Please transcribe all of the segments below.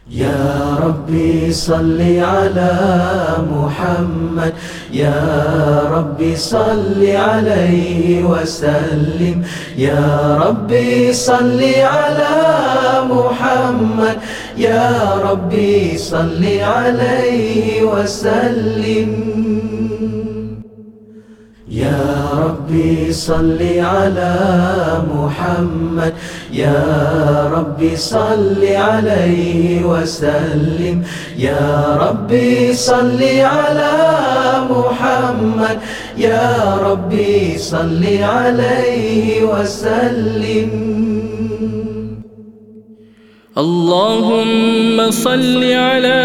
يا ربي صل على محمد، يا ربي صل عليه وسلم. يا ربي صل على محمد، يا ربي صل عليه وسلم. يا ربي صل على محمد، يا ربي صل عليه وسلم. يا ربي صل على محمد، يا ربي صل عليه وسلم. اللهم صل على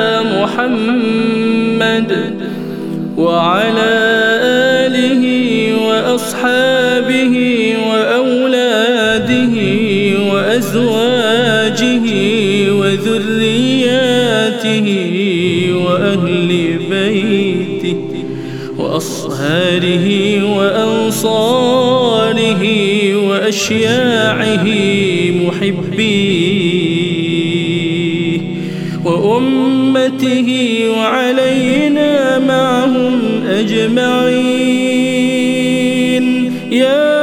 محمد وعلى آله وأصحابه وأولاده وأزواجه وذرياته وأهل بيته وأصهاره وأنصاره وأشياعه محبيه وأمته وعلينا معهم أجمعين يا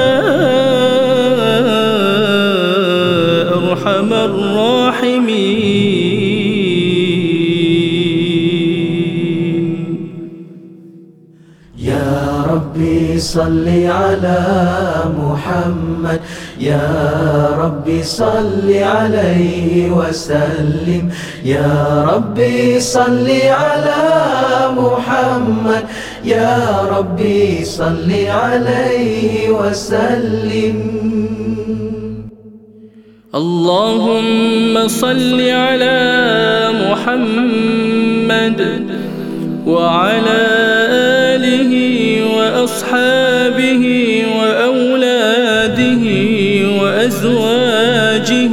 أرحم الراحمين. يا ربي صل على محمد، يا ربي صل عليه وسلم. يا ربي صل على محمد، يا ربي صل عليه وسلم. اللهم صل على محمد وعلى آله وأصحابه وأولاده وأزواجه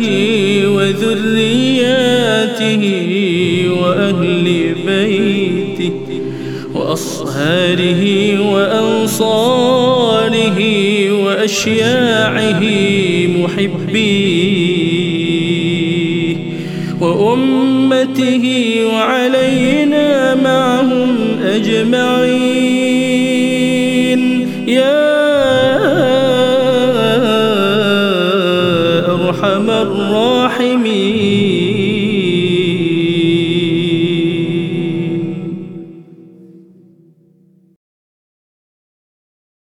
وذرياته وأهل بيته وأصهاره وأنصاره وأشياعه محبيه وأمته وعلينا معهم أجمعين يا أرحم الراحمين.